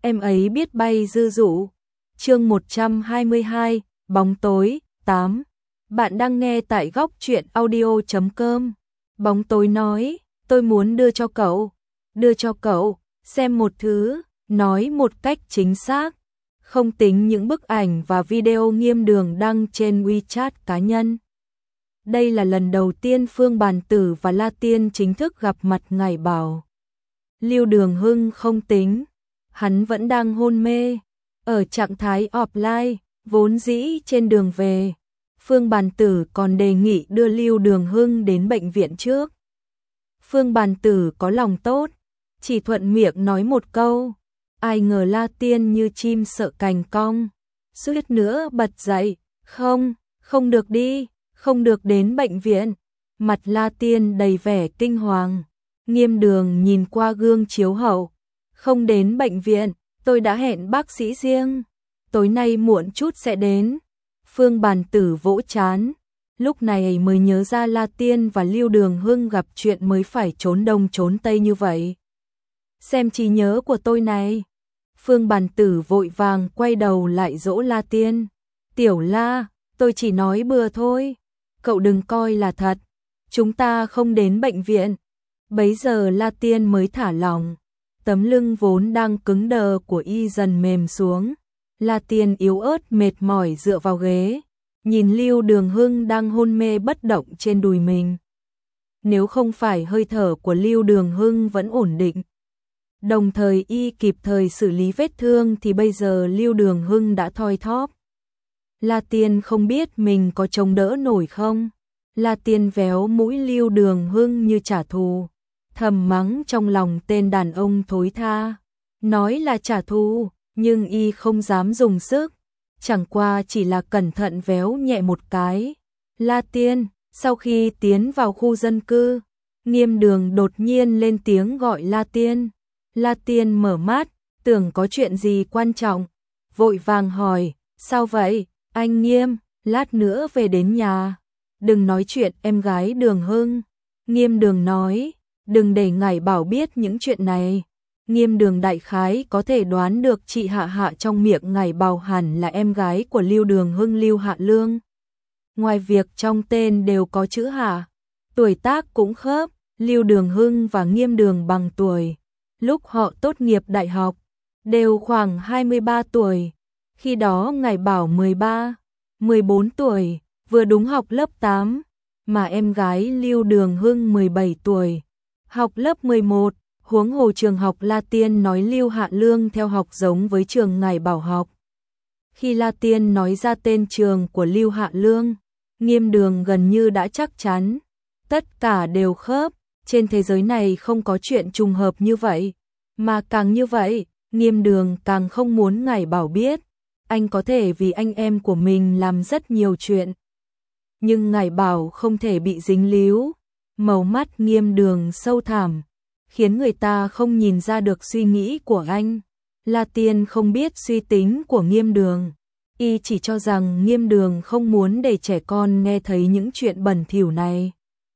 em ấy biết bay dư dụ. Chương 122, bóng tối, 8. Bạn đang nghe tại góc truyện audio.com. Bóng tối nói, tôi muốn đưa cho cậu, xem một thứ, nói một cách chính xác. Không tính những bức ảnh và video Nghiêm Đường đăng trên WeChat cá nhân. Đây là lần đầu tiên Phương Bàn Tử và La Tiên chính thức gặp mặt Ngải Bảo. Lưu Đường Hưng không tính, hắn vẫn đang hôn mê, ở trạng thái offline, vốn dĩ trên đường về. Phương Bàn Tử còn đề nghị đưa Lưu Đường Hưng đến bệnh viện trước. Phương Bàn Tử có lòng tốt, chỉ thuận miệng nói một câu, ai ngờ La Tiên như chim sợ cành cong, suýt nữa bật dậy, không được đi, không được đến bệnh viện. Mặt La Tiên đầy vẻ kinh hoàng. Nghiêm Đường nhìn qua gương chiếu hậu, không đến bệnh viện, tôi đã hẹn bác sĩ riêng, tối nay muộn chút sẽ đến. Phương Bàn Tử vỗ trán, lúc này mới nhớ ra La Tiên và Lưu Đường Hưng gặp chuyện mới phải trốn đông trốn tây như vậy. Xem trí nhớ của tôi này. Phương Bàn Tử vội vàng quay đầu lại dỗ La Tiên. Tiểu La, tôi chỉ nói bừa thôi, cậu đừng coi là thật, chúng ta không đến bệnh viện. Bấy giờ La Tiên mới thả lỏng, tấm lưng vốn đang cứng đờ của y dần mềm xuống. La Tiên yếu ớt mệt mỏi dựa vào ghế, nhìn Lưu Đường Hưng đang hôn mê bất động trên đùi mình. Nếu không phải hơi thở của Lưu Đường Hưng vẫn ổn định, đồng thời y kịp thời xử lý vết thương thì bây giờ Lưu Đường Hưng đã thoi thóp. La Tiên không biết mình có chống đỡ nổi không. La Tiên véo mũi Lưu Đường Hưng như trả thù, thầm mắng trong lòng tên đàn ông thối tha. Nói là trả thù, nhưng y không dám dùng sức, chẳng qua chỉ là cẩn thận véo nhẹ một cái. La Tiên, sau khi tiến vào khu dân cư, Nghiêm Đường đột nhiên lên tiếng gọi La Tiên. La Tiên mở mắt, tưởng có chuyện gì quan trọng, vội vàng hỏi, sao vậy, anh Nghiêm, lát nữa về đến nhà, đừng nói chuyện em gái Đường Hưng. Nghiêm Đường nói, đừng để Ngải Bảo biết những chuyện này. Nghiêm Đường đại khái có thể đoán được chị Hạ Hạ trong miệng Ngải Bảo hẳn là em gái của Lưu Đường Hưng, Lưu Hạ Lương. Ngoài việc trong tên đều có chữ Hạ, tuổi tác cũng khớp, Lưu Đường Hưng và Nghiêm Đường bằng tuổi. Lúc họ tốt nghiệp đại học, đều khoảng 23 tuổi. Khi đó Ngải Bảo 13, 14 tuổi, vừa đúng học lớp 8, mà em gái Lưu Đường Hưng 17 tuổi, học lớp 11. Huống hồ trường học La Tiên nói Lưu Hạ Lương theo học giống với trường Ngải Bảo học. Khi La Tiên nói ra tên trường của Lưu Hạ Lương, Nghiêm Đường gần như đã chắc chắn, tất cả đều khớp, trên thế giới này không có chuyện trùng hợp như vậy, mà càng như vậy, Nghiêm Đường càng không muốn Ngải Bảo biết, anh có thể vì anh em của mình làm rất nhiều chuyện, nhưng Ngải Bảo không thể bị dính líu. Màu mắt Nghiêm Đường sâu thẳm, khiến người ta không nhìn ra được suy nghĩ của anh. La Tiên không biết suy tính của Nghiêm Đường, y chỉ cho rằng Nghiêm Đường không muốn để trẻ con nghe thấy những chuyện bẩn thỉu này,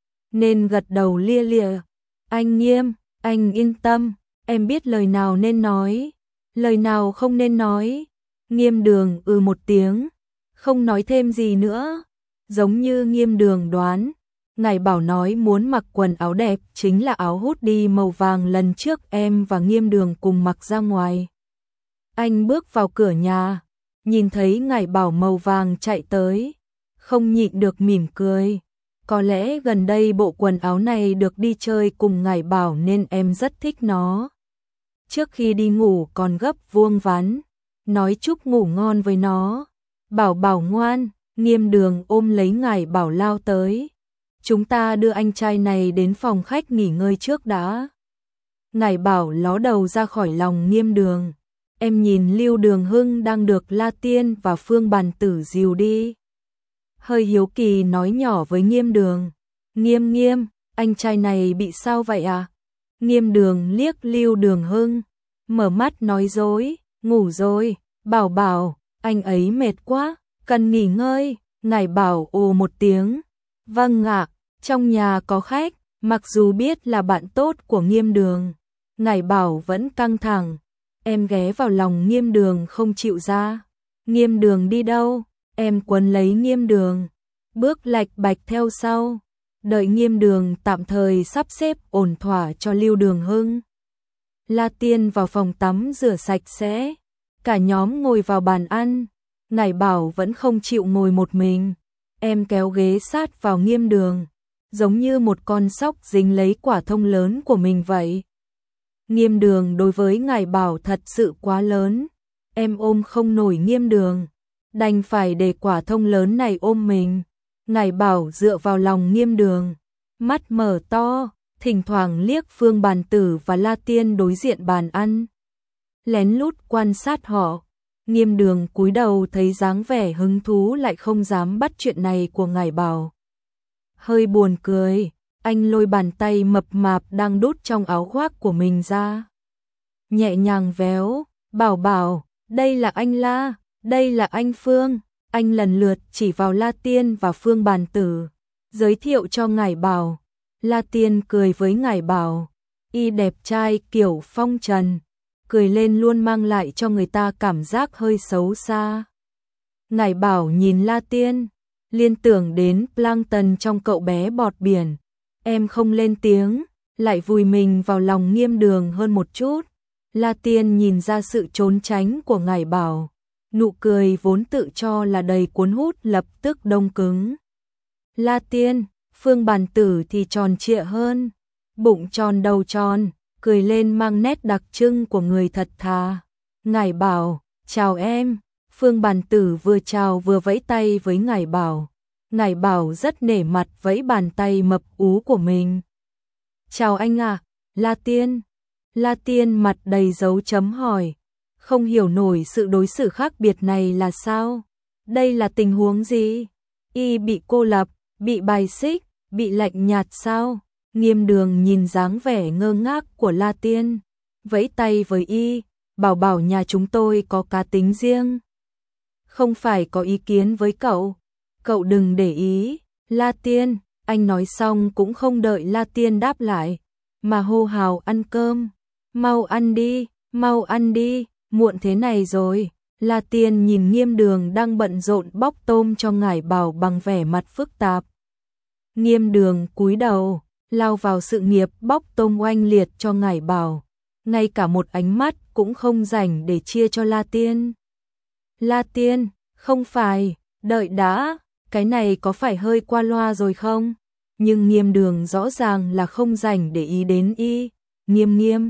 nên gật đầu lia lịa. Anh Nghiêm, anh yên tâm, em biết lời nào nên nói, lời nào không nên nói. Nghiêm Đường một tiếng, không nói thêm gì nữa. Giống như Nghiêm Đường đoán, Ngải Bảo nói muốn mặc quần áo đẹp chính là áo hoodie màu vàng lần trước em và Nghiêm Đường cùng mặc ra ngoài. Anh bước vào cửa nhà, nhìn thấy Ngải Bảo màu vàng chạy tới, không nhịn được mỉm cười. Có lẽ gần đây bộ quần áo này được đi chơi cùng Ngải Bảo nên em rất thích nó. Trước khi đi ngủ còn gấp vuông vắn, nói chúc ngủ ngon với nó. Bảo Bảo ngoan. Nghiêm Đường ôm lấy Ngải Bảo lao tới. Chúng ta đưa anh trai này đến phòng khách nghỉ ngơi trước đã. Ngải Bảo ló đầu ra khỏi lòng Nghiêm Đường. Em nhìn Lưu Đường Hưng đang được La Tiên và Phương Bàn Tử dìu đi. Hơi hiếu kỳ nói nhỏ với Nghiêm Đường. Nghiêm, anh trai này bị sao vậy à? Nghiêm Đường liếc Lưu Đường Hưng, mở mắt nói dối, ngủ rồi, Bảo Bảo, anh ấy mệt quá, cần nghỉ ngơi. Ngải Bảo ồ một tiếng. Vâng ạ, trong nhà có khách. Mặc dù biết là bạn tốt của Nghiêm Đường, Ngải Bảo vẫn căng thẳng. Em ghé vào lòng Nghiêm Đường không chịu ra. Nghiêm Đường đi đâu? Em quấn lấy Nghiêm Đường, bước lạch bạch theo sau. Đợi Nghiêm Đường tạm thời sắp xếp ổn thỏa cho Lưu Đường Hưng. La Tiên vào phòng tắm rửa sạch sẽ. Cả nhóm ngồi vào bàn ăn. Ngải Bảo vẫn không chịu ngồi một mình. Em kéo ghế sát vào Nghiêm Đường, giống như một con sóc dính lấy quả thông lớn của mình vậy. Nghiêm Đường đối với Ngải Bảo thật sự quá lớn. Em ôm không nổi Nghiêm Đường, đành phải để quả thông lớn này ôm mình. Ngải Bảo dựa vào lòng Nghiêm Đường, mắt mở to, thỉnh thoảng liếc Phương Bàn Tử và La Tiên đối diện bàn ăn, lén lút quan sát họ. Nghiêm Đường cúi đầu thấy dáng vẻ hứng thú lại không dám bắt chuyện này của Ngải Bảo. Hơi buồn cười, anh lôi bàn tay mập mạp đang đút trong áo khoác của mình ra. Nhẹ nhàng véo, Bảo Bảo, đây là anh La, đây là anh Phương. Anh lần lượt chỉ vào La Tiên và Phương Bàn Tử, giới thiệu cho Ngải Bảo. La Tiên cười với Ngải Bảo, y đẹp trai kiểu phong trần, cười lên luôn mang lại cho người ta cảm giác hơi xấu xa. Ngải Bảo nhìn La Tiên, liên tưởng đến plankton trong cậu bé bọt biển. Em không lên tiếng, lại vùi mình vào lòng Nghiêm Đường hơn một chút. La Tiên nhìn ra sự trốn tránh của Ngải Bảo, nụ cười vốn tự cho là đầy cuốn hút lập tức đông cứng. La Tiên, Phương Bàn Tử thì tròn trịa hơn, bụng tròn đầu tròn, cười lên mang nét đặc trưng của người thật thà. Ngải Bảo, chào em. Phương Bàn Tử vừa chào vừa vẫy tay với Ngải Bảo. Ngải Bảo rất nể mặt vẫy bàn tay mập ú của mình. Chào anh à, La Tiên. La Tiên mặt đầy dấu chấm hỏi, không hiểu nổi sự đối xử khác biệt này là sao? Đây là tình huống gì? Y bị cô lập, bị bài xích, bị lạnh nhạt sao? Nghiêm Đường nhìn dáng vẻ ngơ ngác của La Tiên, vẫy tay với y, Bảo Bảo nhà chúng tôi có cá tính riêng, không phải có ý kiến với cậu. Cậu đừng để ý. La Tiên, anh nói xong cũng không đợi La Tiên đáp lại, mà hô hào ăn cơm. Mau ăn đi, mau ăn đi, muộn thế này rồi. La Tiên nhìn Nghiêm Đường đang bận rộn bóc tôm cho Ngải Bảo bằng vẻ mặt phức tạp. Nghiêm Đường cúi đầu, lao vào sự nghiệp bóc tôm oanh liệt cho Ngải Bảo, ngay cả một ánh mắt cũng không dành để chia cho La Tiên. La Tiên, không phải, đợi đã, cái này có phải hơi qua loa rồi không? Nhưng Nghiêm Đường rõ ràng là không dành để ý đến y. Nghiêm,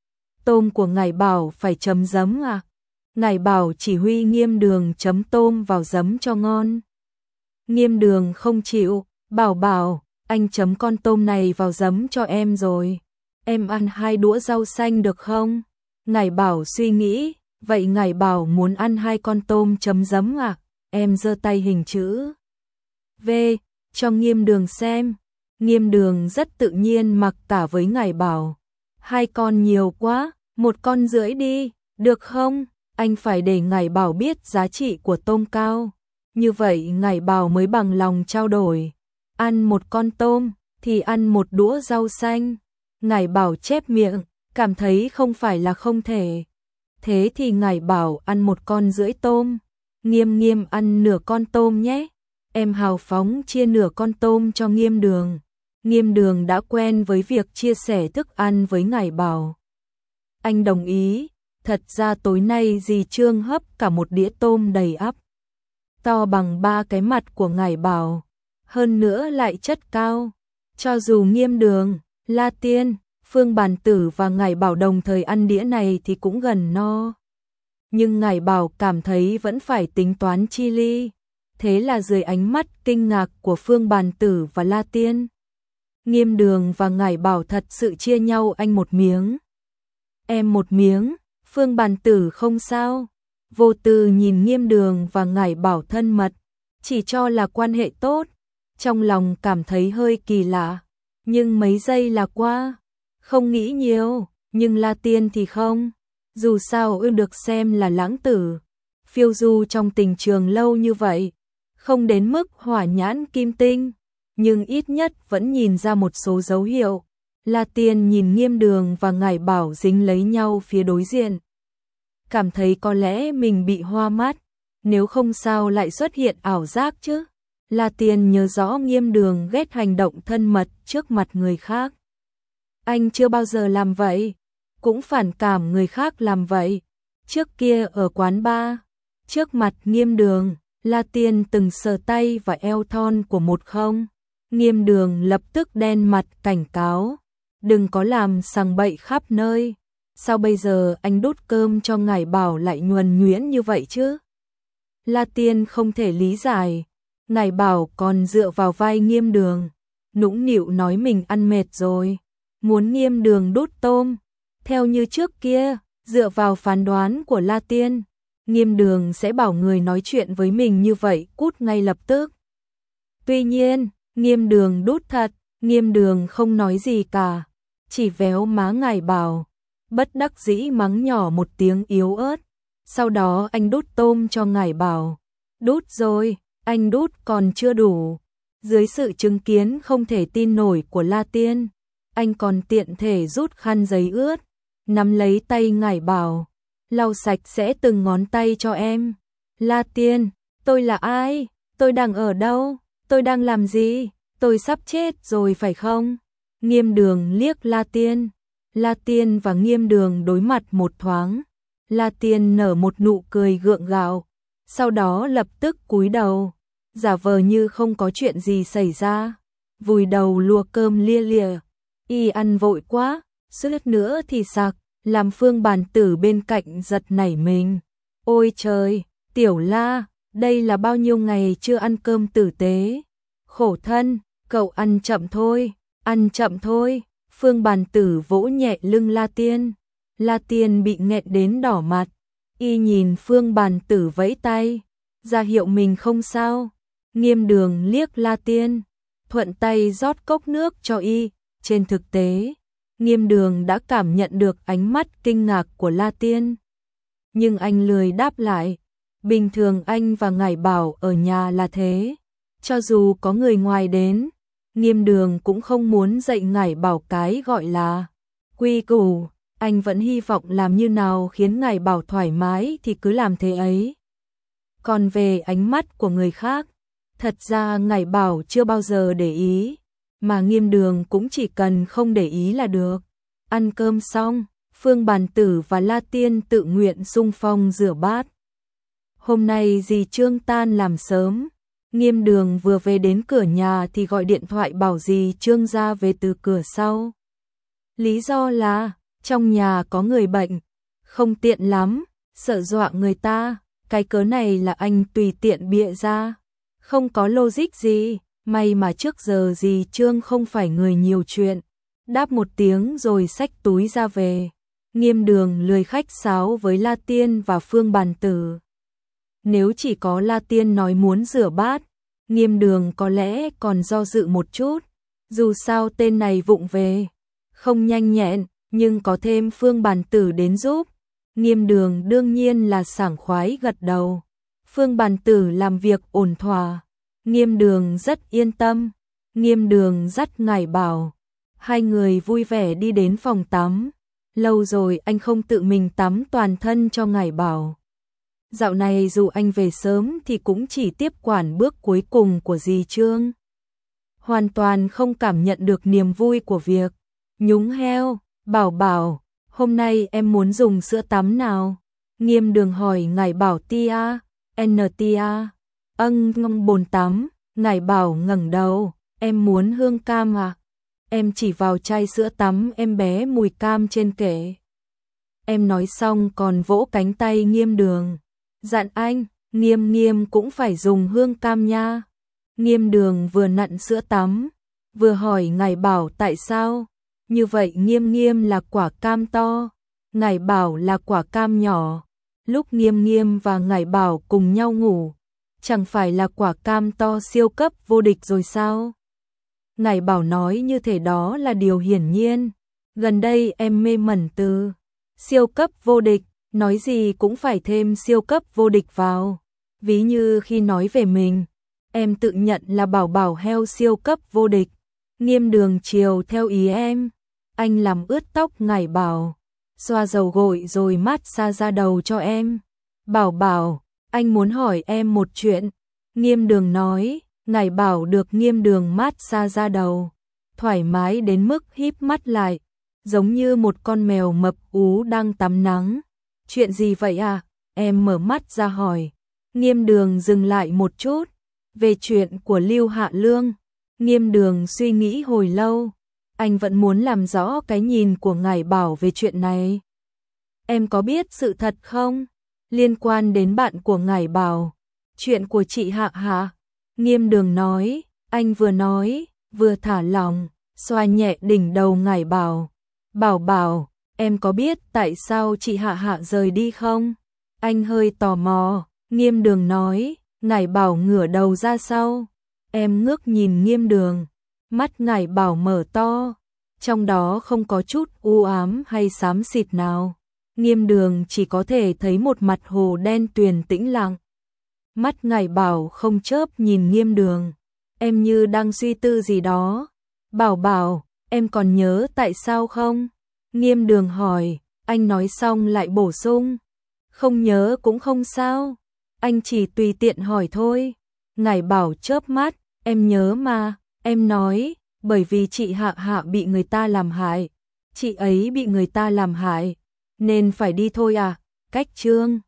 tôm của Ngải Bảo phải chấm giấm à? Ngải Bảo chỉ huy Nghiêm Đường chấm tôm vào giấm cho ngon. Nghiêm Đường không chịu, Bảo Bảo, anh chấm con tôm này vào giấm cho em rồi. Em ăn 2 đũa rau xanh được không? Ngải Bảo suy nghĩ, vậy Ngải Bảo muốn ăn 2 con tôm chấm giấm à? Em giơ tay hình chữ V cho Nghiêm Đường xem. Nghiêm Đường rất tự nhiên mặc cả với Ngải Bảo. 2 con nhiều quá, 1 con rưỡi đi, được không? Anh phải để Ngải Bảo biết giá trị của tôm cao. Như vậy Ngải Bảo mới bằng lòng trao đổi. Ăn 1 con tôm thì ăn 1 đũa rau xanh. Ngải Bảo chép miệng, cảm thấy không phải là không thể. Thế thì Ngải Bảo ăn 1 con rưỡi tôm. Nghiêm ăn nửa con tôm nhé. Em hào phóng chia nửa con tôm cho Nghiêm Đường. Nghiêm Đường đã quen với việc chia sẻ thức ăn với Ngải Bảo. Anh đồng ý. Thật ra tối nay dì Trương hấp cả một đĩa tôm đầy ắp, to bằng 3 cái mặt của Ngải Bảo, hơn nữa lại chất cao. Cho dù Nghiêm Đường, La Tiên, Phương Bàn Tử và Ngải Bảo đồng thời ăn đĩa này thì cũng gần no. Nhưng Ngải Bảo cảm thấy vẫn phải tính toán chi ly. Thế là dưới ánh mắt kinh ngạc của Phương Bàn Tử và La Tiên, Nghiêm Đường và Ngải Bảo thật sự chia nhau anh một miếng. Em một miếng. Phương Bàn Tử không sao. Vô tư nhìn Nghiêm Đường và Ngải Bảo thân mật, chỉ cho là quan hệ tốt, trong lòng cảm thấy hơi kỳ lạ. Nhưng mấy giây là qua, không nghĩ nhiều. Nhưng La Tiên thì không. Dù sao được xem là lãng tử, phiêu du trong tình trường lâu như vậy, không đến mức hỏa nhãn kim tinh, nhưng ít nhất vẫn nhìn ra một số dấu hiệu. La Tiên nhìn Nghiêm Đường và Ngải Bảo dính lấy nhau phía đối diện, cảm thấy có lẽ mình bị hoa mắt, nếu không sao lại xuất hiện ảo giác chứ. La Tiên nhớ rõ Nghiêm Đường ghét hành động thân mật trước mặt người khác. Anh chưa bao giờ làm vậy, cũng phản cảm người khác làm vậy. Trước kia ở quán bar, trước mặt Nghiêm Đường, La Tiên từng sờ tay và eo thon của một không. Nghiêm Đường lập tức đen mặt cảnh cáo, đừng có làm sằng bậy khắp nơi. Sao bây giờ anh đút cơm cho Ngải Bảo lại nhuần nhuyễn như vậy chứ? La Tiên không thể lý giải. Ngải Bảo còn dựa vào vai Nghiêm Đường, nũng nịu nói mình ăn mệt rồi, muốn Nghiêm Đường đút tôm. Theo như trước kia, dựa vào phán đoán của La Tiên, Nghiêm Đường sẽ bảo người nói chuyện với mình như vậy cút ngay lập tức. Tuy nhiên, Nghiêm Đường đút thật, Nghiêm Đường không nói gì cả, chỉ véo má Ngải Bảo, bất đắc dĩ mắng nhỏ một tiếng yếu ớt. Sau đó anh đút tôm cho Ngải Bảo. Đút rồi, anh đút còn chưa đủ. Dưới sự chứng kiến không thể tin nổi của La Tiên, anh còn tiện thể rút khăn giấy ướt, nắm lấy tay Ngải Bảo, lau sạch sẽ từng ngón tay cho em. La Tiên, tôi là ai? Tôi đang ở đâu? Tôi đang làm gì? Tôi sắp chết rồi phải không? Nghiêm Đường liếc La Tiên. La Tiên và Nghiêm Đường đối mặt một thoáng. La Tiên nở một nụ cười gượng gạo, sau đó lập tức cúi đầu, giả vờ như không có chuyện gì xảy ra, vùi đầu lùa cơm lia lịa. Y ăn vội quá, suýt nữa thì sặc, làm Phương Bàn Tử bên cạnh giật nảy mình. Ôi trời, Tiểu La, đây là bao nhiêu ngày chưa ăn cơm tử tế. Khổ thân, cậu ăn chậm thôi, ăn chậm thôi. Phương Bàn Tử vỗ nhẹ lưng La Tiên. La Tiên bị nghẹn đến đỏ mặt. Y nhìn Phương Bàn Tử vẫy tay, ra hiệu mình không sao. Nghiêm Đường liếc La Tiên, thuận tay rót cốc nước cho Y. Trên thực tế, Nghiêm Đường đã cảm nhận được ánh mắt kinh ngạc của La Tiên. Nhưng anh lười đáp lại. Bình thường anh và Ngải Bảo ở nhà là thế. Cho dù có người ngoài đến, Nghiêm Đường cũng không muốn dạy Ngải Bảo cái gọi là quy củ. Anh vẫn hy vọng làm như nào khiến Ngải Bảo thoải mái thì cứ làm thế ấy. Còn về ánh mắt của người khác, thật ra Ngải Bảo chưa bao giờ để ý, mà Nghiêm Đường cũng chỉ cần không để ý là được. Ăn cơm xong, Phương Bàn Tử và La Tiên tự nguyện xung phong rửa bát. Hôm nay dì Trương tan làm sớm, Nghiêm Đường vừa về đến cửa nhà thì gọi điện thoại bảo dì Trương ra về từ cửa sau. Lý do là trong nhà có người bệnh, không tiện lắm, sợ dọa người ta. Cái cớ này là anh tùy tiện bịa ra, không có logic gì. May mà trước giờ dì Trương không phải người nhiều chuyện, đáp một tiếng rồi xách túi ra về. Nghiêm Đường lười khách sáo với La Tiên và Phương Bàn Tử. Nếu chỉ có La Tiên nói muốn rửa bát, Nghiêm Đường có lẽ còn do dự một chút. Dù sao tên này vụng về, không nhanh nhẹn, nhưng có thêm Phương Bàn Tử đến giúp, Nghiêm Đường đương nhiên là sảng khoái gật đầu. Phương Bàn Tử làm việc ổn thỏa, Nghiêm Đường rất yên tâm. Nghiêm Đường dắt Ngải Bảo, hai người vui vẻ đi đến phòng tắm. Lâu rồi anh không tự mình tắm toàn thân cho Ngải Bảo. Dạo này dù anh về sớm thì cũng chỉ tiếp quản bước cuối cùng của dì Trương. Hoàn toàn không cảm nhận được niềm vui của việc nhúng heo. Bảo Bảo, hôm nay em muốn dùng sữa tắm nào? Nghiêm Đường hỏi Ngải Bảo. Tia, Tia. Ngâm bồn tắm. Ngải Bảo ngẩng đầu, em muốn hương cam à? Em chỉ vào chai sữa tắm em bé mùi cam trên kệ. Em nói xong còn vỗ cánh tay Nghiêm Đường. Dặn anh, Nghiêm cũng phải dùng hương cam nha. Nghiêm Đường vừa nặn sữa tắm, vừa hỏi Ngải Bảo tại sao. Như vậy Nghiêm là quả cam to, Ngải Bảo là quả cam nhỏ. Lúc Nghiêm và Ngải Bảo cùng nhau ngủ, chẳng phải là quả cam to siêu cấp vô địch rồi sao? Ngải Bảo nói như thể đó là điều hiển nhiên. Gần đây em mê mẩn từ siêu cấp vô địch, nói gì cũng phải thêm siêu cấp vô địch vào. Ví như khi nói về mình, em tự nhận là Bảo heo siêu cấp vô địch. Nghiêm Đường chiều theo ý em. Anh làm ướt tóc Ngải Bảo, xoa dầu gội rồi mát xa da đầu cho em. Bảo Bảo, anh muốn hỏi em một chuyện. Nghiêm Đường nói, ngài bảo được Nghiêm Đường mát xa da đầu, thoải mái đến mức híp mắt lại, giống như một con mèo mập ú đang tắm nắng. Chuyện gì vậy à? Em mở mắt ra hỏi. Nghiêm Đường dừng lại một chút. Về chuyện của Lưu Hạ Lương. Nghiêm Đường suy nghĩ hồi lâu. Anh vẫn muốn làm rõ cái nhìn của ngài Bảo về chuyện này. Em có biết sự thật không? Liên quan đến bạn của ngài Bảo. Chuyện của chị Hạ hả? Nghiêm Đường nói. Anh vừa nói, vừa thả lỏng, xoa nhẹ đỉnh đầu ngài Bảo. Bảo Bảo, em có biết tại sao chị Hạ Hạ rời đi không? Anh hơi tò mò. Nghiêm Đường nói. Ngải Bảo ngửa đầu ra sau. Em ngước nhìn Nghiêm Đường. Mắt Ngải Bảo mở to. Trong đó không có chút u ám hay xám xịt nào. Nghiêm Đường chỉ có thể thấy một mặt hồ đen tuyền tĩnh lặng. Mắt Ngải Bảo không chớp nhìn Nghiêm Đường. Em như đang suy tư gì đó. Bảo Bảo, em còn nhớ tại sao không? Nghiêm Đường hỏi. Anh nói xong lại bổ sung. Không nhớ cũng không sao. Anh chỉ tùy tiện hỏi thôi. Ngải Bảo chớp mắt. Em nhớ mà. Em nói, bởi vì chị Hạ Hạ bị người ta làm hại. Chị ấy bị người ta làm hại, nên phải đi thôi à? Cách chương